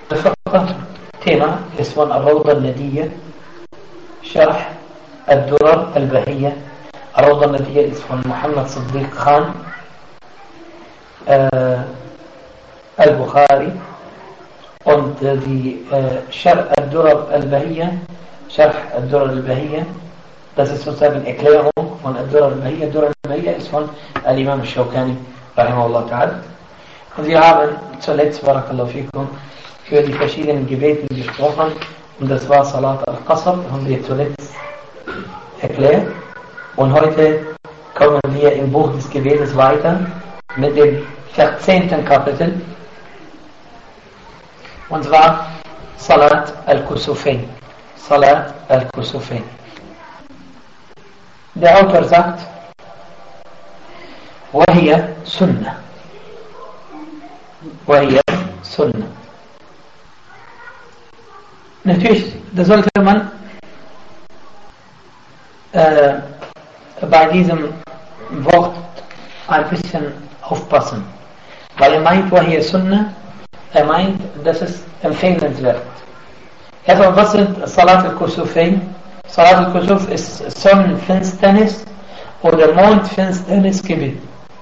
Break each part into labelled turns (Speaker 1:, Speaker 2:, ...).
Speaker 1: فقط تيمة اسمه الروضة الندية شرح الدرر البهية. الروضة الندية اسمه محمد صديق خان البخاري. Und die Ad-Durar al-Bahiyya, Sharh Ad-Durar al-Bahiyya, das ist sozusagen eine Erklärung von Ad-Durar al-Bahiyya. Ad-Durar al-Bahiyya ist von Al-Imam al-Shawkani, rahimahullah ta'ala. Und wir haben zuletzt, barakallahu fikum, für die verschiedenen Gebeten gesprochen. Und das war Salat al-Qasr, haben wir zuletzt erklärt. Und heute kommen wir im Buch des Gebetes weiter mit dem 14. Kapitel. Und zwar Salat al-Kusufain. Salat al-Kusufain. Der Autor sagt, وهي سنة. وهي سنة. Natürlich, da sollte man bei diesem Wort ein bisschen aufpassen. Weil meint, وهي سنة, meint, das ist empfehlenswert. Erstmal, was sind Salat al-Kusufain? Salat al-Kusuf ist Sonnenfinsternis oder Mondfinsternis Gebet.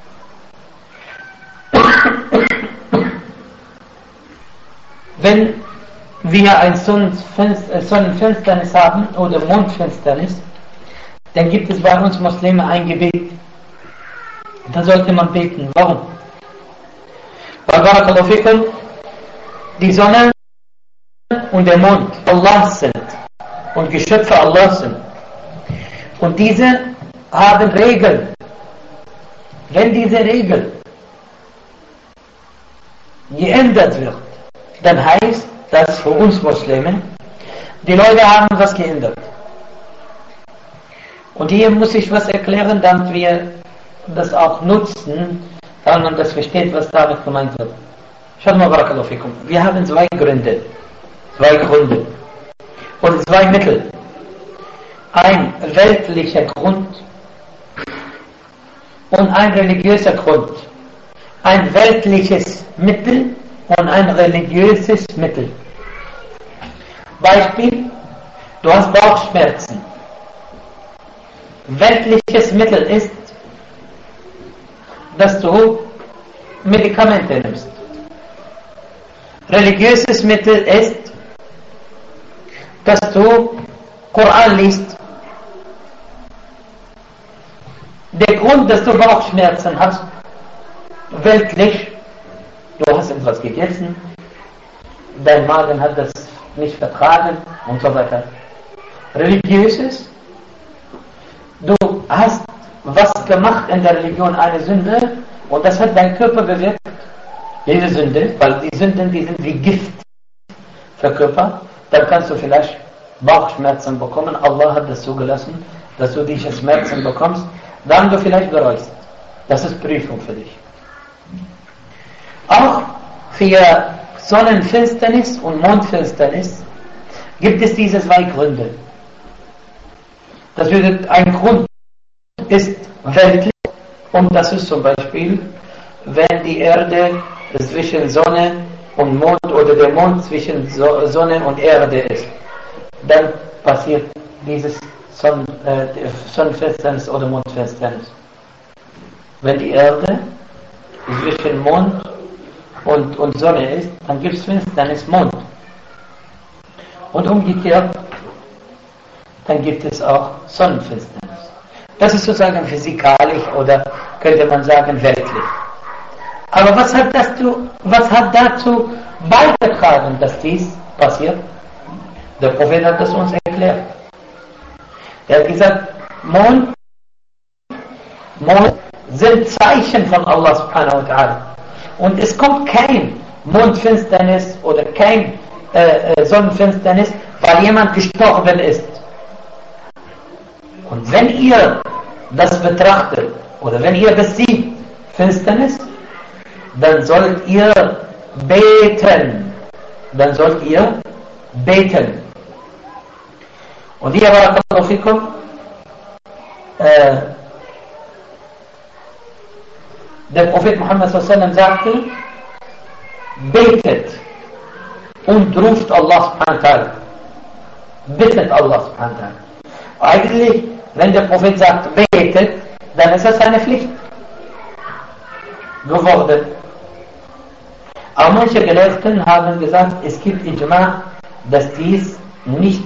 Speaker 1: Wenn wir ein Sonnenfinsternis haben oder Mondfinsternis, dann gibt es bei uns Muslime ein Gebet. Da sollte man beten. Warum? Weil barakallahu fikum, die Sonne und der Mond Allah sind und Geschöpfe Allah sind. Und diese haben Regeln. Wenn diese Regel geändert wird, dann heißt das für uns Muslime, die Leute haben was geändert. Und hier muss ich was erklären, damit wir das auch nutzen, damit man das versteht, was damit gemeint wird. Schaut mal, barakallahu fikum. Wir haben zwei Gründe und zwei Mittel. Ein weltlicher Grund und ein religiöser Grund. Ein weltliches Mittel und ein religiöses Mittel. Beispiel, du hast Bauchschmerzen. Weltliches Mittel ist, dass du Medikamente nimmst. Religiöses Mittel ist, dass du Koran liest. Der Grund, dass du Bauchschmerzen hast, weltlich, du hast etwas gegessen, dein Magen hat das nicht vertragen und so weiter. Religiöses, du hast was gemacht in der Religion, eine Sünde, und das hat dein Körper bewirkt. Diese Sünde, weil die Sünden, die sind wie Gift für Körper, dann kannst du vielleicht Bauchschmerzen bekommen. Allah hat das zugelassen, dass du diese Schmerzen bekommst, dann du vielleicht bereust. Das ist Prüfung für dich. Auch für Sonnenfinsternis und Mondfinsternis gibt es diese zwei Gründe. Das bedeutet, ein Grund ist weltlich, und das ist zum Beispiel, wenn die Erde zwischen Sonne und Mond oder der Mond zwischen Sonne und Erde ist, dann passiert dieses Sonnenfinsternis oder Mondfinsternis. Wenn die Erde zwischen Mond und Sonne ist, dann gibt es Finsternis, Mond. Und umgekehrt, dann gibt es auch Sonnenfinsternis. Das ist sozusagen physikalisch oder könnte man sagen weltlich. Aber was hat dazu beigetragen, dass dies passiert? Der Prophet hat das uns erklärt. Er hat gesagt, Mond sind Zeichen von Allah subhanahu wa ta'ala. Und es kommt kein Mondfinsternis oder kein Sonnenfinsternis, weil jemand gestorben ist. Und wenn ihr das betrachtet oder wenn ihr das seht, Finsternis, dann sollt ihr beten. Und hier barakallahu fikum, der Prophet Muhammad sallallahu alaihi wasallam sagte, betet und ruft Allah subhanahu wa ta'ala. Bittet Allah subhanahu wa ta'ala. Eigentlich, wenn der Prophet sagt, betet, dann ist das eine Pflicht geworden. Aber manche Gelehrten haben gesagt, es gibt Ijma, dass dies nicht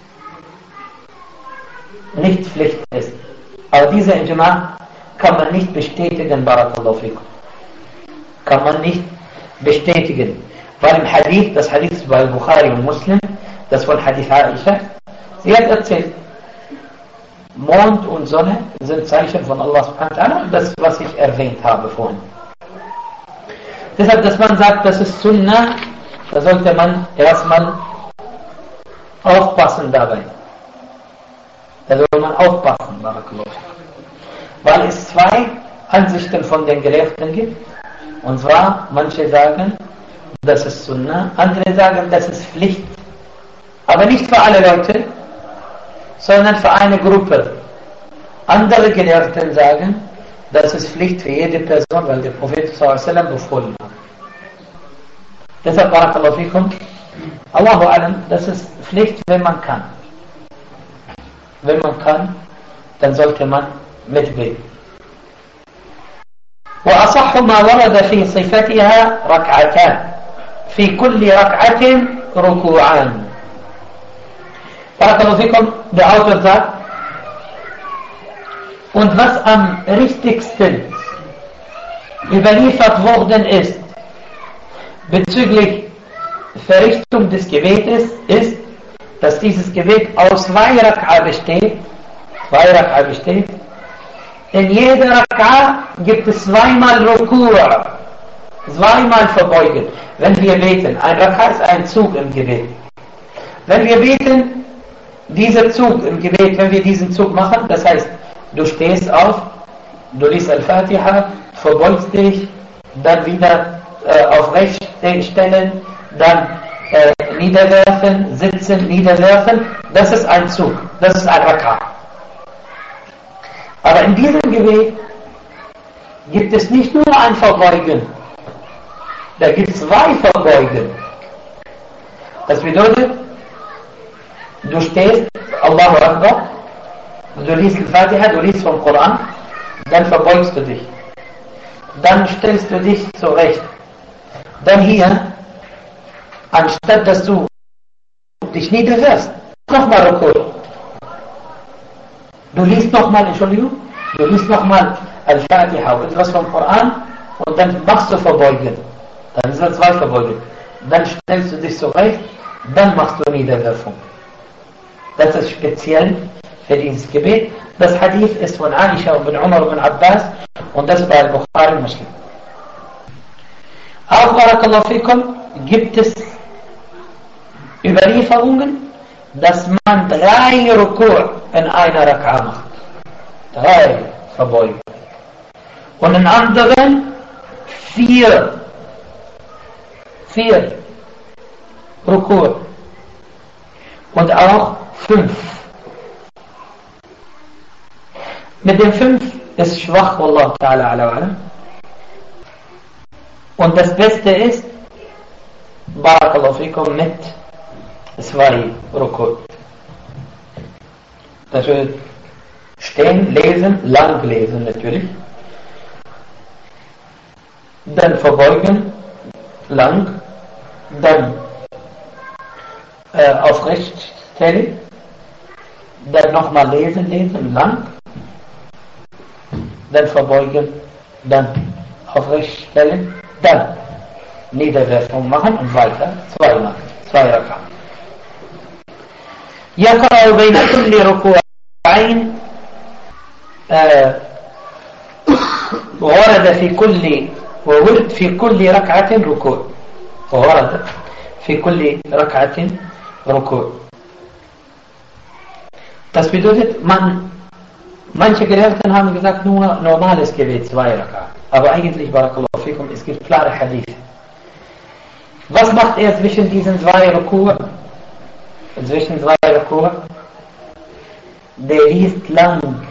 Speaker 1: Pflicht ist. Aber dieser Ijma kann man nicht bestätigen, Barakallahu fikum. Kann man nicht bestätigen. Weil im Hadith, das Hadith ist bei Bukhari und Muslim, das von Hadith Aisha, sie hat erzählt, Mond und Sonne sind Zeichen von Allah subhanahu wa ta'ala, das, was ich erwähnt habe vorhin. Deshalb, dass man sagt, das ist Sunnah, da sollte man erstmal aufpassen dabei. Da soll man aufpassen, Barakallahu. Weil es zwei Ansichten von den Gelehrten gibt. Und zwar, manche sagen, das ist Sunnah, andere sagen, das ist Pflicht. Aber nicht für alle Leute, sondern für eine Gruppe. Andere Gelehrten sagen, das ist Pflicht für jede Person, weil der Prophet sallallahu befohlen hat. Deshalb, Barakallahu fikum, Allahu alam, das ist Pflicht, wenn man kann. Wenn man kann, dann sollte man mitbeten. وأصح ما ورد في صفتها ركعتان في كل ركعة ركوعان. Barakallahu fikum, der Autor sagt, und was am richtigsten überliefert worden ist bezüglich Verrichtung des Gebetes ist, dass dieses Gebet aus zwei Rak'a besteht. In jeder Rak'a gibt es zweimal Ruku', zweimal verbeugen. Wenn wir beten, ein Rak'a ist ein Zug im Gebet. Wenn wir beten, dieser Zug im Gebet, wenn wir diesen Zug machen, das heißt, du stehst auf, du liest Al-Fatiha, verbeugst dich, dann wieder aufrecht stellen, dann niederwerfen, sitzen, niederwerfen, das ist ein Zug, das ist ein Rak'a. Aber in diesem Gebet gibt es nicht nur ein Verbeugen, da gibt es zwei Verbeugen. Das bedeutet, du stehst, Allahu Akbar, du liest Al-Fatiha, du liest vom Koran, dann verbeugst du dich. Dann stellst du dich zurecht. Dann hier, anstatt dass du dich niederwirfst, nochmal Ruku'. Du liest nochmal Al-Fatiha und etwas vom Koran und dann machst du Verbeugen. Dann sind zwei Verbeugen. Dann stellst du dich zurecht, dann machst du Niederwerfung. Das ist speziell für dieses Gebet. Das Hadith ist von Aisha und Umar und Abbas und das bei Bukhari und Muslim. Auch Barakallahu fikum gibt es Überlieferungen, dass man 3 Ruku' in einer Rak'a macht. 3 Verbeugen. Und in anderen 4 Ruku' und auch 5. Mit dem 5 ist schwach, Wallahu ta'ala ala wa'ala. Und das Beste ist, Barakallahu fikum, mit 2 Ruku'. Das wird stehen, lesen, lang lesen natürlich. Dann verbeugen, lang. Dann aufrecht stellen. Dann nochmal lesen, lang. Dann verbeugen, dann aufrecht stellen. Dann Niederwerfung machen und weiter. 2 Rak'a. يقرأ بين كل ركوعين وورد في كل ركعة ركوع. وورد في كل ركعة ركوع. Das bedeutet, manche Gelehrten haben gesagt, nur normales Gebet, 2 Rak'a. Aber eigentlich, Barakallahu fikum, es gibt klare Hadith. Was macht er zwischen diesen 2 Ruku'? Zwischen 2 Ruku'? Der liest lang,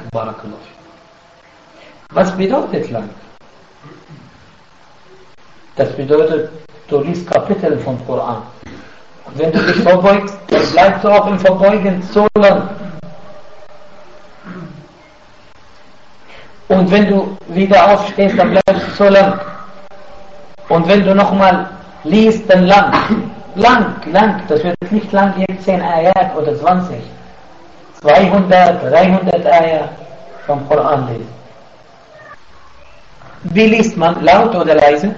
Speaker 1: Barakallahu fikum. Was bedeutet lang? Das bedeutet, du liest Kapitel vom Koran. Und wenn du dich verbeugst, dann bleibst du auch im Verbeugen so lang. Und wenn du wieder aufstehst, dann bleibst du so lang. Und wenn du nochmal liest, dann lang. Lang. Das wird nicht lang wie 10 Ayat oder 20. 200, 300 Ayat vom Koran lesen. Wie liest man? Laut oder leise?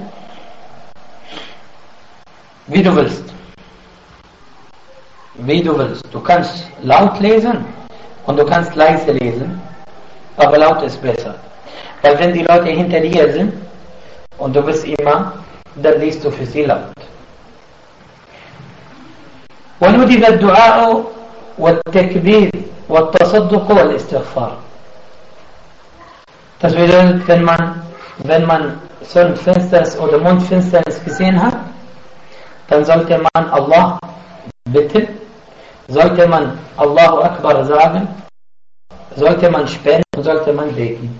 Speaker 1: Wie du willst. Wie du willst. Du kannst laut lesen und du kannst leise lesen, aber laut ist besser. Weil wenn die Leute hinter dir sind und du bist Imam, dann liest du für sie laut. وندب الدعاء والتكبير والتصدق والاستغفار. Das bedeutet, wenn man Sonnenfinsternis oder Mondfinsternis gesehen hat, dann sollte man Allah bitten, sollte man Allahu Akbar sagen, sollte man spenden und sollte man beten.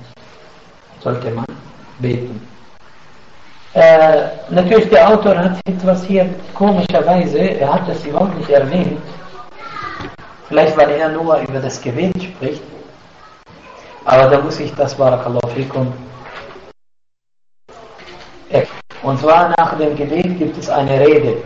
Speaker 1: Natürlich, der Autor hat etwas hier komischerweise, er hat das überhaupt nicht erwähnt, vielleicht weil er nur über das Gebet spricht, aber da muss ich das Barakallahu fikum und zwar nach dem Gebet gibt es eine Rede.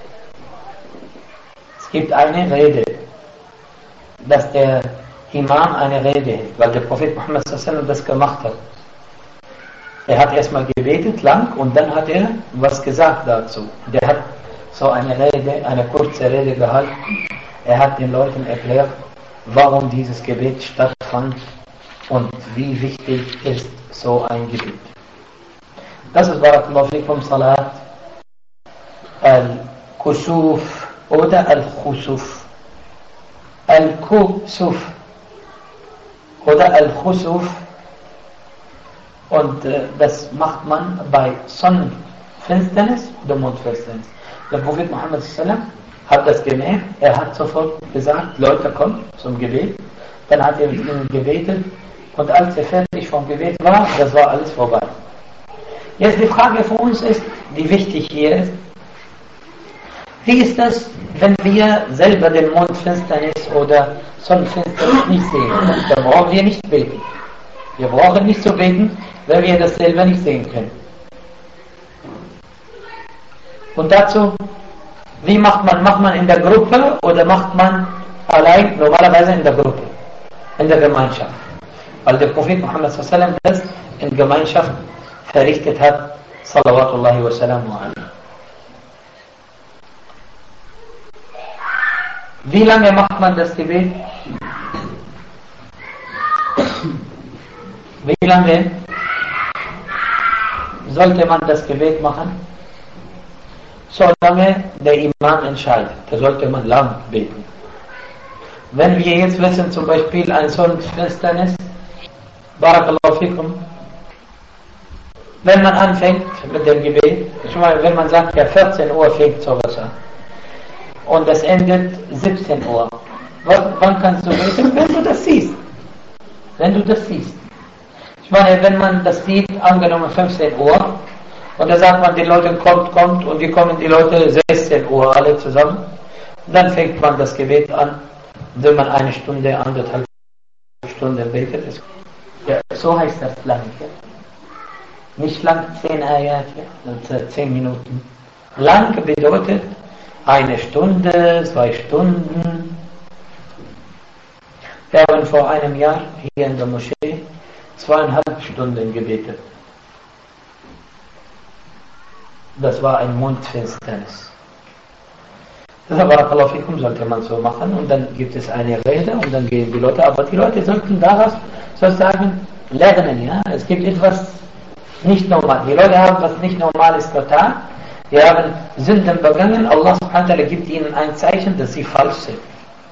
Speaker 1: Es gibt eine Rede, dass der Imam eine Rede hält, weil der Prophet Muhammad sallallahu alaihi wasallam das gemacht hat. Er hat erstmal gebetet lang und dann hat er was gesagt dazu. Der hat so eine Rede, eine kurze Rede gehalten. Er hat den Leuten erklärt, warum dieses Gebet stattfand und wie wichtig ist so ein Gebet. Das ist Barakallahu fikum Salat al-Kusuf oder al-Khusuf. Al-Kusuf oder al-Khusuf. Und das macht man bei Sonnenfinsternis oder Mondfinsternis. Der Prophet Muhammad sallam hat das gemerkt, er hat sofort gesagt, Leute, kommt zum Gebet. Dann hat er mit ihnen gebetet und als er fertig vom Gebet war, das war alles vorbei. Jetzt die Frage für uns ist, die wichtig hier ist, wie ist das, wenn wir selber den Mondfinsternis oder Sonnenfinsternis nicht sehen? Dann brauchen wir nicht beten. Wir brauchen nicht zu beten, wenn wir das selber nicht sehen können. Und dazu, wie macht man? Macht man in der Gruppe oder macht man allein? Normalerweise in der Gruppe, in der Gemeinschaft. Weil der Prophet Muhammad sallallahu alaihi wasallam das in Gemeinschaft verrichtet hat, salawatullahi wa salamu alaihi. Wie lange macht man das Gebet? Wie lange sollte man das Gebet machen? Solange der Imam entscheidet. Da sollte man lang beten. Wenn wir jetzt wissen, zum Beispiel ein Sonnenfinsternis, Barakallahu fikum, wenn man anfängt mit dem Gebet, schon mal, wenn man sagt, ja 14 Uhr fängt sowas an und das endet 17 Uhr, wann kannst du beten? Wenn du das siehst. Ich meine, wenn man das sieht, angenommen 15 Uhr, und da sagt man, die Leute kommt, und wie kommen die Leute 16 Uhr alle zusammen, dann fängt man das Gebet an, wenn man eine Stunde, 1,5 Stunden betet. Ja, so heißt das lang. Ja. Nicht lang 10 Ayat, ja, 10 Minuten. Lang bedeutet 1 Stunde, 2 Stunden. Wir haben vor einem Jahr hier in der Moschee 2,5 Stunden gebetet. Das war ein Mondfinsternis. Das aber Barakallahu fikum sollte man so machen und dann gibt es eine Rede und dann gehen die Leute, aber die Leute sollten daraus sozusagen lernen, ja. Es gibt etwas nicht normal. Die Leute haben was nicht Normales getan. Die haben Sünden begangen. Allah subhanahu wa ta'ala gibt ihnen ein Zeichen, dass sie falsch sind.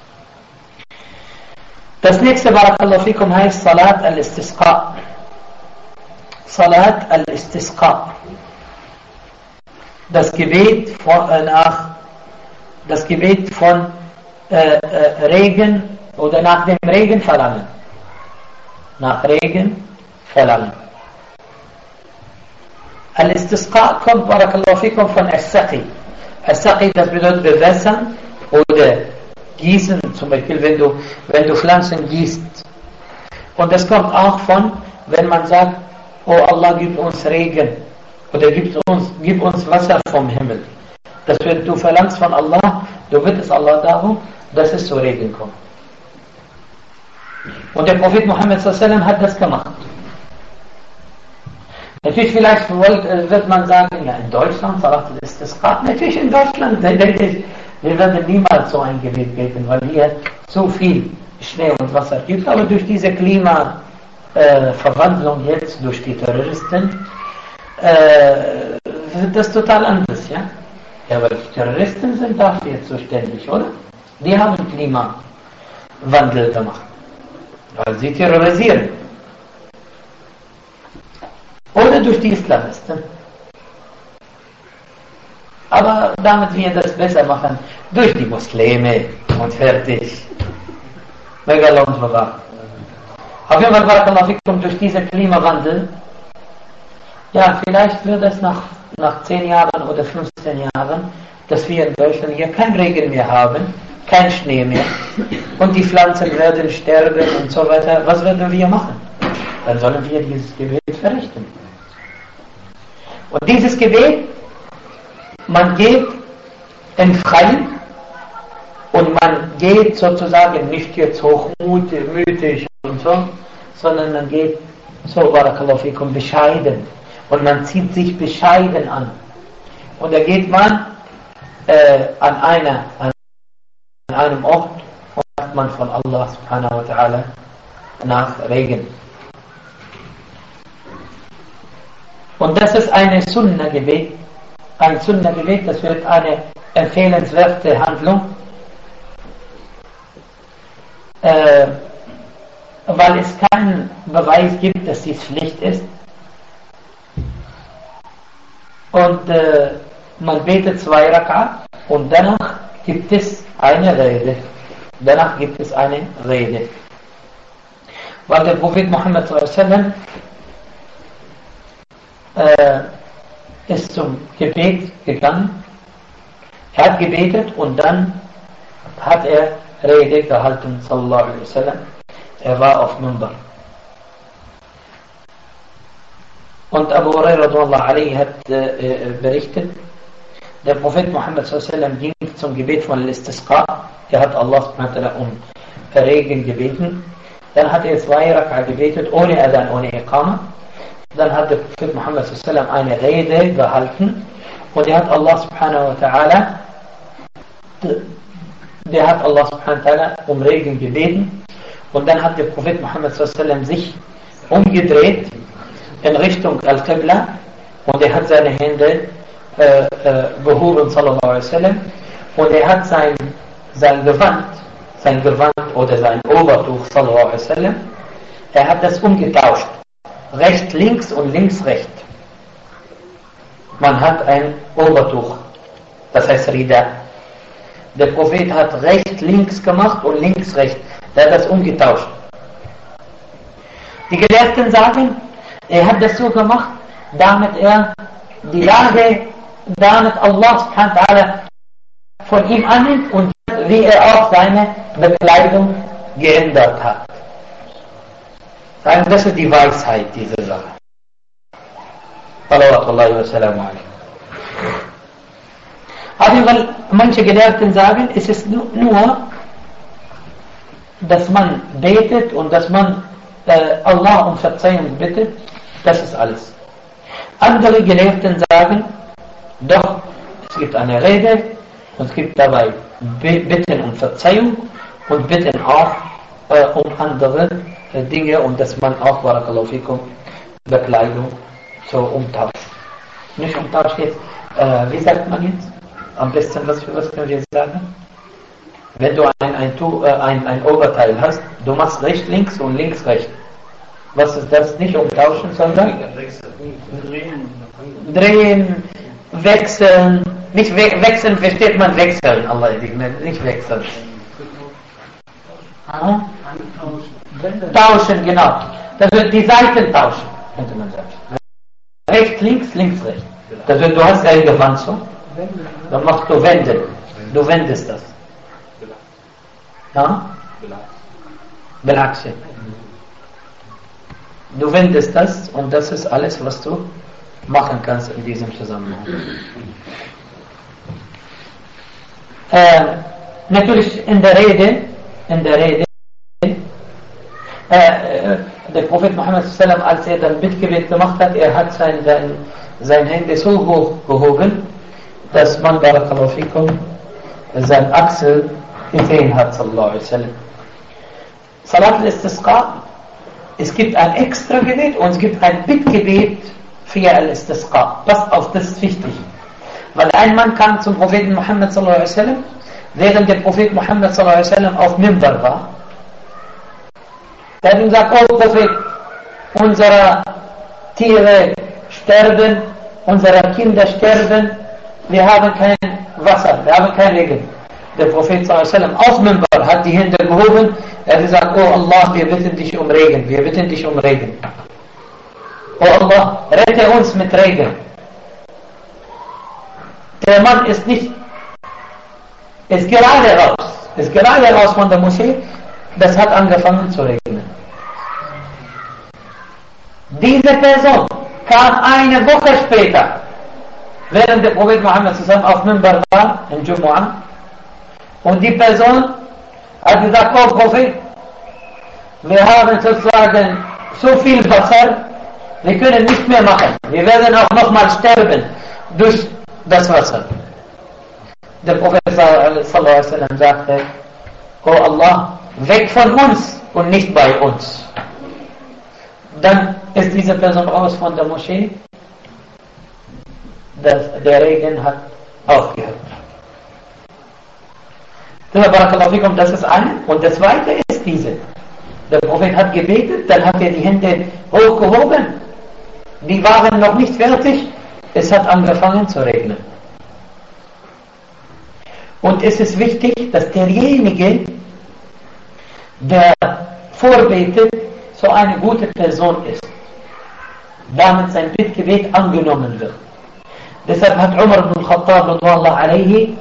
Speaker 1: Das nächste Barakallahu fikum heißt Salat al-Istisqa. Salat al-Istisqa. Das Gebet von Regen oder nach dem Regen verlangen. Nach Regen verlangen. Al-Istisqa kommt, Barakallahu fikum, von As-Saqi. As-Saqi, das bedeutet bewässern oder gießen, zum Beispiel, wenn du Pflanzen gießt. Und das kommt auch von, wenn man sagt, oh Allah, gib uns Regen oder gib uns Wasser vom Himmel. Das wird, du verlangst von Allah, du bittest Allah darum, dass es zu Regen kommt. Und der Prophet Muhammad sallallahu hat das gemacht. Natürlich, vielleicht wird man sagen, ja, in Deutschland, Salat al-Istisqa, natürlich in Deutschland, denke ich, wir werden niemals so ein Gebet beten, weil hier so viel Schnee und Wasser gibt, aber durch diese Klimaverwandlung jetzt, durch die Terroristen, wird das total anders, ja? Ja, aber die Terroristen sind dafür jetzt zuständig, oder? Die haben Klimawandel gemacht, weil sie terrorisieren. Oder durch die Islamisten. Aber damit wir das besser machen, durch die Muslime und fertig. Megala und Wabah. Auf jeden Fall, Barakallahu fikum, durch diesen Klimawandel, ja, vielleicht wird es nach 10 Jahren oder 15 Jahren, dass wir in Deutschland hier kein Regen mehr haben, kein Schnee mehr und die Pflanzen werden sterben und so weiter. Was werden wir machen? Dann sollen wir dieses Gebet verrichten. Und dieses Gebet, man geht im Freien und man geht sozusagen nicht jetzt hochmütig und so, sondern man geht so, Barakallahu fikum, bescheiden. Und man zieht sich bescheiden an. Und da geht man an einem Ort und sagt man von Allah subhanahu wa ta'ala nach Regen. Und das ist eine Sunna-Gebet. Ein Sunna-Gebet, das wird eine empfehlenswerte Handlung, weil es keinen Beweis gibt, dass dies Pflicht ist. Und man betet 2 Rak'a und danach gibt es eine Rede. Weil der Prophet Muhammad sallallahu alaihi wasallam ist zum Gebet gegangen. Er hat gebetet und dann hat er Rede gehalten, sallallahu alaihi wasallam. Er war auf Minbar. Und Abu Hurairah radhiyallahu anhu hat berichtet, der Prophet Muhammad sallallahu alaihi wasallam ging zum Gebet von Al-Istisqa. Er hat Allah subhanahu wa ta'ala um Regen gebeten. Dann hat er 2 Rak'a gebetet, ohne Adhan, ohne Iqama. Dann hat der Prophet Muhammad sallallahu alaihi wasallam eine Rede gehalten und er hat Allah subhanahu wa ta'ala um Regen gebeten. Und dann hat der Prophet Muhammad sallallahu alaihi wasallam sich umgedreht in Richtung Al-Qibla und er hat seine Hände gehoben, sallallahu alaihi wasallam, und er hat sein Gewand oder sein Obertuch, sallallahu alaihi wasallam, er hat das umgetauscht. Rechts, links und links, rechts. Man hat ein Obertuch, das heißt Rida. Der Prophet hat rechts, links gemacht und links, rechts. Er hat das umgetauscht. Die Gelehrten sagen, er hat das so gemacht, damit er die Lage, damit Allah subhanahu wa ta'ala von ihm annimmt und wie er auch seine Bekleidung geändert hat. Das ist die Weisheit dieser Sache. Salawatullahi wa salamu alaihi. Auf jeden Fall, manche Gelehrten sagen, es ist nur, dass man betet und dass man Allah um Verzeihung bittet, das ist alles. Andere Gelehrten sagen, doch, es gibt eine Rede und es gibt dabei Bitten um Verzeihung und Bitten auch um andere Dinge und dass man auch, Barakallahu fikum, Bekleidung so umtauscht. Nicht umtauscht jetzt, wie sagt man jetzt? Am besten, was können wir sagen? Wenn du ein Oberteil hast, du machst rechts, links und links, rechts. Was ist das? Nicht umtauschen, sondern drehen, wechseln. Nicht wechseln, versteht man wechseln. Allah, nicht wechseln. Tauschen, genau. Das wird die Seiten tauschen, könnte man sagen. Rechts, links, links, rechts. Das heißt, du hast eine Gewandung, dann machst du wenden. Du wendest das. Ja? Belachse. Du wendest das und das ist alles, was du machen kannst in diesem Zusammenhang. Natürlich in der Rede, der Prophet Muhammad sallam, als er dann Bittgebet gemacht hat, er hat sein Hände so hoch gehoben, dass man, barakallahu fikum, sein Achsel gesehen hat, sallallahu alaihi wasallam. Salat al-Istisqa, es gibt ein extra Gebet und es gibt ein Bittgebet für al-Istisqa. Passt auf, das ist wichtig. Weil ein Mann kam zum Propheten Muhammad sallallahu alaihi wasallam, während der Prophet Muhammad sallallahu alaihi wasallam auf Mimbar war. Der hat ihm gesagt, oh Prophet, unsere Tiere sterben, unsere Kinder sterben, wir haben kein Wasser, wir haben kein Regen. Der Prophet sallallahu alaihi wasallam auf Mimbar hat die Hände gehoben, er hat gesagt, oh Allah, wir bitten dich um Regen, wir bitten dich um Regen. Oh Allah, rette uns mit Regen. Der Mann ist gerade raus von der Moschee, das hat angefangen zu regnen. Diese Person kam eine Woche später, während der Prophet Muhammad zusammen auf Mimbar war, in Jumu'ah, und die Person hat gesagt, oh Prophet, wir haben sozusagen so viel Wasser, wir können nicht mehr machen. Wir werden auch nochmal sterben durch das Wasser. Der Prophet sallallahu alaihi wasallam sagte, oh Allah, weg von uns und nicht bei uns. Dann ist diese Person raus von der Moschee, der Regen hat aufgehört. Das ist eine. Und das zweite ist diese. Der Prophet hat gebetet, dann hat er die Hände hochgehoben. Die waren noch nicht fertig. Es hat angefangen zu regnen. Und es ist wichtig, dass derjenige, der vorbetet, so eine gute Person ist, damit sein Bittgebet angenommen wird. Deshalb hat Umar ibn al-Khattab radhiyallahu alayhi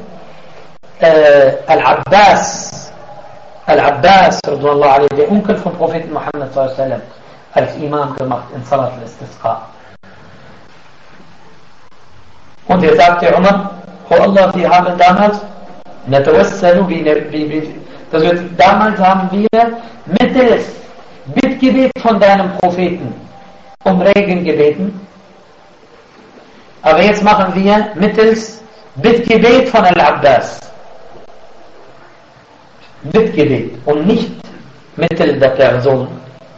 Speaker 1: Al-Abbas radhiyallahu alayhi, der Onkel von Propheten Muhammad sallallahu alaihi wasallam, als Imam gemacht in Salat al-Istisqa. Und er sagte Umar, oh Allah, wir haben damals damals haben wir mittels Bittgebet von deinem Propheten um Regen gebeten, aber jetzt machen wir mittels Bittgebet von Al-Abbas. Bittgebet und nicht Mittel der Person.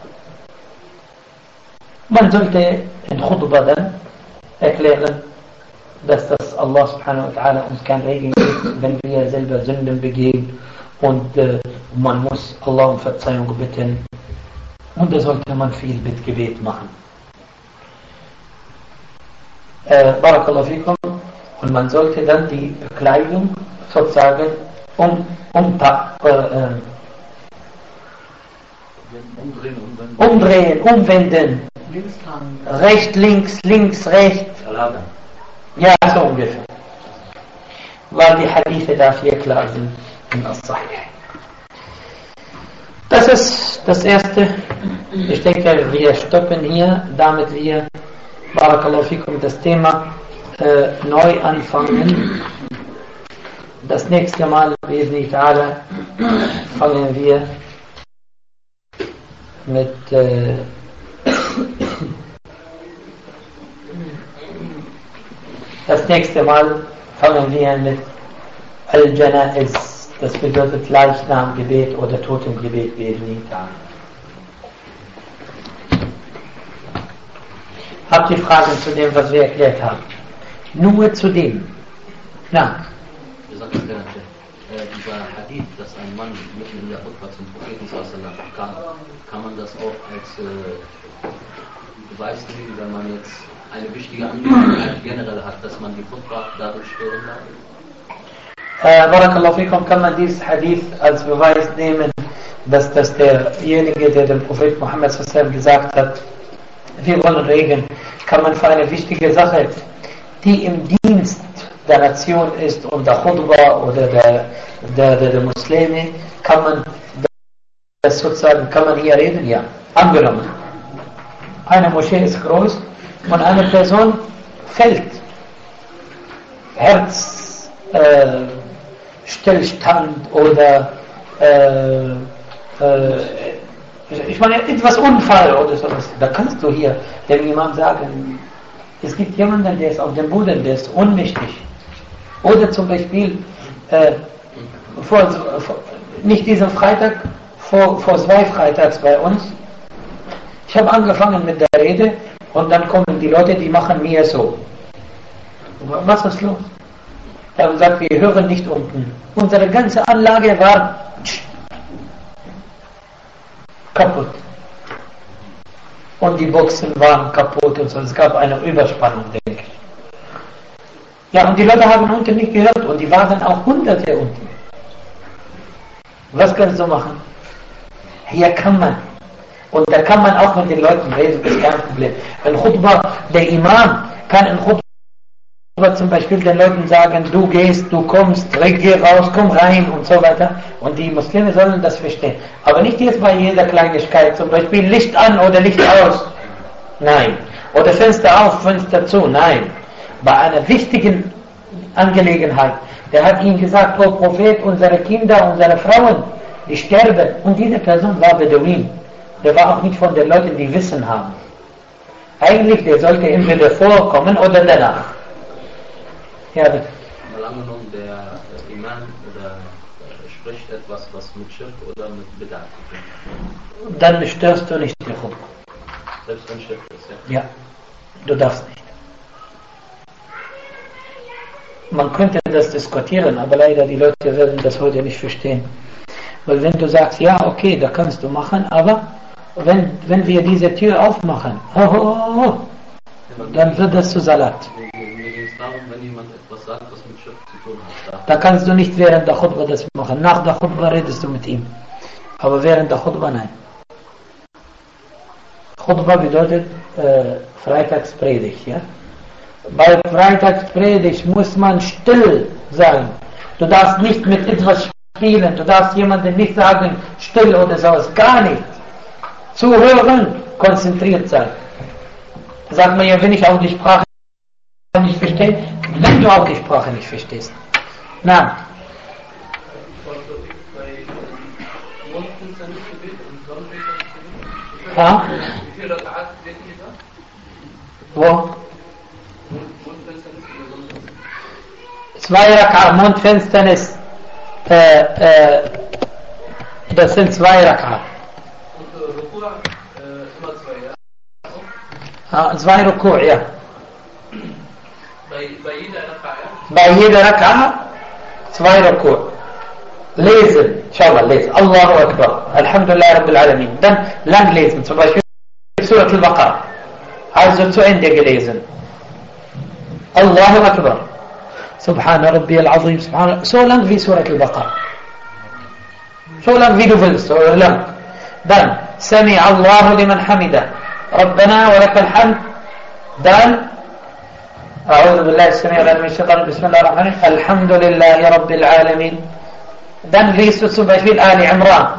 Speaker 1: Man sollte in Khutbah dann erklären, dass das Allah subhanahu wa ta'ala uns kein Regen gibt, wenn wir selber Sünden begehen, und man muss Allah um Verzeihung bitten, und da sollte man viel Bittgebet machen. Barakallahu fikum. Und man sollte dann die Bekleidung sozusagen umdrehen, umwenden. Rechts, links, links, rechts. Ja, so ungefähr. Weil die Hadithe dafür klar sind in As-Sahih. Das ist das Erste. Ich denke, wir stoppen hier, damit wir, Barakallahu fikum, das Thema neu anfangen. Das nächste Mal, bi'idhni ta'ala, fangen wir mit Al-Janaiz, das bedeutet Leichnamgebet oder Totengebet, bi'idhni ta'ala. Habt ihr Fragen zu dem, was wir erklärt haben? Nur zu dem. Na?
Speaker 2: Dieser Hadith, dass ein Mann mitten in der Khutbah zum Propheten kam, kann man das auch als Beweis nehmen, wenn man jetzt eine wichtige Angelegenheit generell hat, dass man die Khutbah dadurch stören darf?
Speaker 1: Barakallahu fikum, kann man dieses Hadith als Beweis nehmen, dass das derjenige, der dem Prophet Muhammad sallallahu alaihi wasallam gesagt hat, wir wollen reden, kann man für eine wichtige Sache, die im Dienst der Nation ist und der Khutbah oder der Muslime, kann man das sozusagen, kann man hier reden? Ja. Angenommen, eine Moschee ist groß und eine Person fällt. Herzstillstand oder ich meine etwas Unfall oder sowas. Da kannst du hier dem Imam sagen, es gibt jemanden, der ist auf dem Boden, der ist ohnmächtig. Oder zum Beispiel nicht diesen Freitag, vor 2 Freitags bei uns. Ich habe angefangen mit der Rede und dann kommen die Leute, die machen mir so. Was ist los? Ich habe gesagt, wir hören nicht unten. Unsere ganze Anlage war kaputt. Und die Boxen waren kaputt und so. Es gab eine Überspannung, denke ich. Ja, und die Leute haben unten nicht gehört und die waren auch Hunderte unten. Was kannst du machen? Hier kann man. Und da kann man auch mit den Leuten reden, das ist kein Problem. Ein Khutbah, der Imam kann in Khutbah zum Beispiel den Leuten sagen, du gehst, du kommst, geh raus, komm rein und so weiter. Und die Muslime sollen das verstehen. Aber nicht jetzt bei jeder Kleinigkeit, zum Beispiel Licht an oder Licht aus. Nein. Oder Fenster auf, Fenster zu. Nein. Bei einer wichtigen Angelegenheit. Der hat ihnen gesagt, oh Prophet, unsere Kinder, unsere Frauen, die sterben. Und diese Person war Bedouin. Der war auch nicht von den Leuten, die Wissen haben. Eigentlich, der sollte entweder vorkommen oder danach. Ja, bitte.
Speaker 2: Mal angenommen, der Imam oder spricht etwas, was mit Schirk oder mit Bid'ah zu tun hat.
Speaker 1: Dann störst du nicht die Khutbah.
Speaker 2: Selbst wenn Schirk ist, ja?
Speaker 1: Ja, du darfst nicht. Man könnte das diskutieren, aber leider die Leute werden das heute nicht verstehen. Weil wenn du sagst, ja, okay, da kannst du machen, aber wenn wir diese Tür aufmachen, dann wird das zu Salat.
Speaker 2: Mir ging es darum, wenn jemand etwas sagt, was mit Schirk zu tun hat.
Speaker 1: Da kannst du nicht während der Khutbah das machen. Nach der Khutbah redest du mit ihm. Aber während der Khutbah nein. Khutbah bedeutet Freitagspredigt. Ja? Bei Freitagspredigt muss man still sein. Du darfst nicht mit etwas spielen. Du darfst jemandem nicht sagen, still oder sowas. Gar nicht. Zuhören, konzentriert sein. Sagt man ja, wenn ich auch die Sprache nicht verstehe, wenn du auch die Sprache nicht verstehst. Nein. Ja? Wo? 2 Raka, Mondfinsternis. Das sind 2 Raka.
Speaker 2: Immer 2, ja?
Speaker 1: 2 Ruku', ja.
Speaker 2: Bei jeder Raka, ja?
Speaker 1: Bei jeder Raka 2 Ruku'. Lesen, schau mal, lesen. Allahu Akbar. Alhamdulillah Rabbil Alamin. Dann lang lesen, zum Beispiel Surat al-Baqarah. Also zu Ende gelesen. Allahu Akbar. Subhana Rabbi al-Azim. So lang wie Surat al-Baqarah. So lang wie du willst, so lang. Dann Sami Allahu liman hamida. Rabbana wa lakal hamd. Dann أعوذ بالله السميع العليم من الشيطان بسم الله الرحمن الرحيم الحمد لله رب العالمين. Dann liest du zum Beispiel Ali Imran.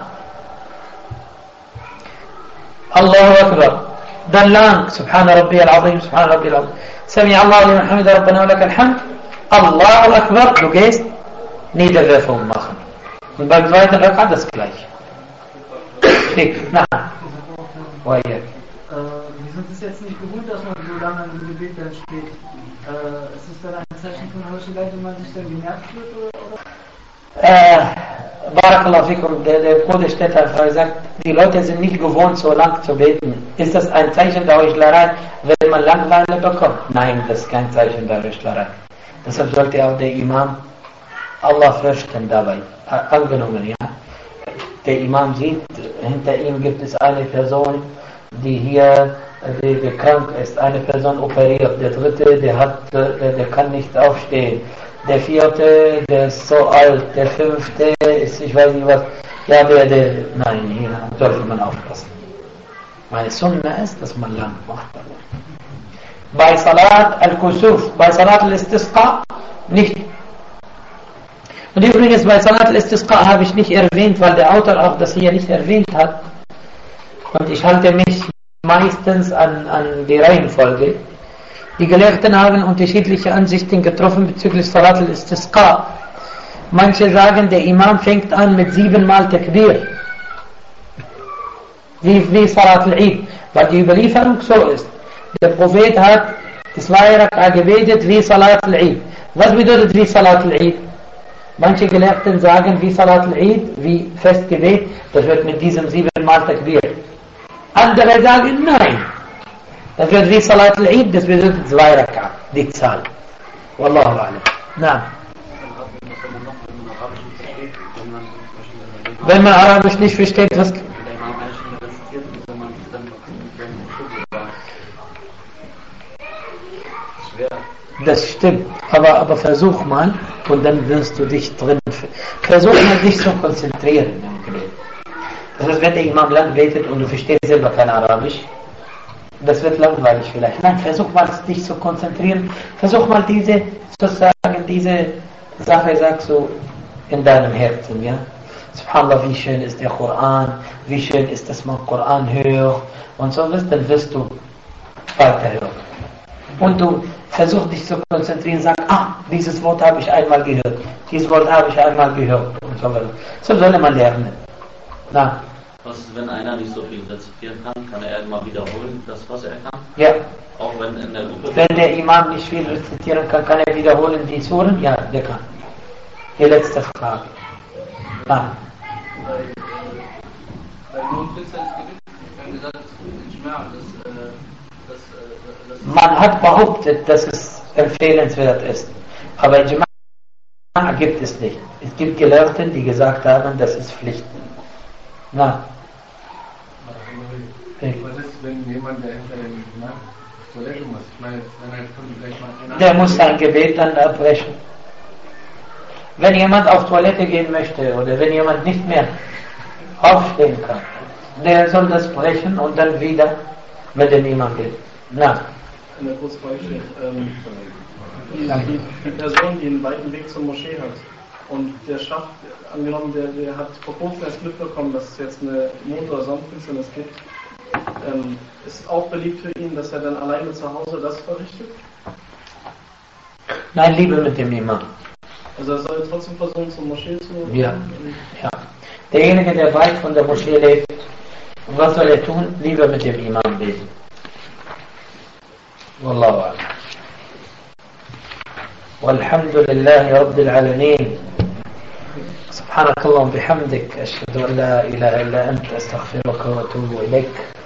Speaker 1: Allahu Akbar. Dann lang Subhana Rabbi al-Azim, Subhana Rabbi al-Azim. Sami Allahu liman hamida Rabbana wa lakal hamd. Allahu Akbar. Du gehst Niederwerfung machen. Und beim zweiten Raka das gleiche. Na.
Speaker 3: Wir sind es jetzt nicht gewohnt, dass man so lange im Gebet dann steht. Ist es dann ein Zeichen von Heuchelei, wenn man sich dann genervt wird? Oder?
Speaker 1: Barakallahu fikum, der Bruder steht einfach gesagt, die Leute sind nicht gewohnt, so lang zu beten. Ist das ein Zeichen der Heuchlerei, wenn man Langeweile bekommt? Nein, das ist kein Zeichen der Heuchlerei. Deshalb sollte auch der Imam Allah fürchten dabei. Angenommen, ja. Der Imam sieht, hinter ihm gibt es eine Person, die hier die krank ist, eine Person operiert, der dritte, der kann nicht aufstehen, der vierte, der ist so alt, der fünfte ist, ich weiß nicht was, ja, nein, hier sollte man aufpassen. Meine Sunna ist, dass man lang macht. Bei Salat al-Kusuf, bei Salat al-Istisqa nicht. Und übrigens bei Salat al-Istisqa habe ich nicht erwähnt, weil der Autor auch das hier nicht erwähnt hat. Und ich halte mich meistens an die Reihenfolge. Die Gelehrten haben unterschiedliche Ansichten getroffen bezüglich Salat al-Istisqa. Manche sagen, der Imam fängt an mit 7-mal Takbir. Wie Salat al-Eid. Weil die Überlieferung so ist. Der Prophet hat 2 Rak'a gebetet wie Salat al-Eid. Was bedeutet wie Salat al-Eid? Manche Gelehrten sagen wie Salat al-Eid, wie Festgebet, das wird mit diesem 7-mal Takbir. Andere sagen nein. Das wird wie Salat al-Eid, das bedeutet 2 Rak'a, die Zahl. Wallahu a'lam. Na. Wenn man Arabisch nicht versteht, was... Das stimmt, aber versuch mal und dann wirst du dich drin... Versuch mal dich zu konzentrieren im Gebet. Das heißt, wenn der Imam lang betet und du verstehst selber kein Arabisch, das wird langweilig vielleicht. Nein, versuch mal dich zu konzentrieren. Versuch mal diese Sache, sagst du, in deinem Herzen, ja? Subhanallah, wie schön ist der Koran, wie schön ist, dass man Koran hört und so, dann wirst du weiterhören. Und du versuch dich zu konzentrieren, sag, dieses Wort habe ich einmal gehört, dieses Wort habe ich einmal gehört und so weiter. So soll man lernen. Na.
Speaker 2: Was ist, wenn einer nicht so viel rezitieren kann er immer wiederholen, das was er kann?
Speaker 1: Ja.
Speaker 2: Auch wenn in der Gruppe...
Speaker 1: Wenn der Imam nicht viel rezitieren kann er wiederholen die Suren? Ja, der kann. Die letzte Frage. Na. Man hat behauptet, dass es empfehlenswert ist. Aber Ijma' gibt es nicht. Es gibt Gelehrte, die gesagt haben, das ist Pflicht. Na.
Speaker 4: Was ist, wenn jemand, der hinter dem Imam auf Toilette muss? Ich meine, wenn er vielleicht mal...
Speaker 1: Der muss sein Gebet dann abbrechen. Wenn jemand auf Toilette gehen möchte oder wenn jemand nicht mehr aufstehen kann, der soll das brechen und dann wieder mit dem Imam gehen. Na.
Speaker 5: Eine kurze Frage steht. Die Person, die einen weiten Weg zur Moschee hat und der schafft, angenommen, der hat vor kurzem erst mitbekommen, dass es jetzt eine Mond- oder Sonnenfinsternis gibt, ist es auch beliebt für ihn, dass er dann alleine zu Hause das verrichtet?
Speaker 1: Nein, lieber mit dem Imam.
Speaker 5: Also er soll trotzdem versuchen, zur Moschee zu gehen?
Speaker 1: Ja. Derjenige, der weit von der Moschee lebt, was soll er tun? Lieber mit dem Imam beten. Wallahu a'lam. والحمد لله رب العالمين سبحانك اللهم وبحمدك أشهد أن لا إله إلا أنت أستغفرك وأتوب إليك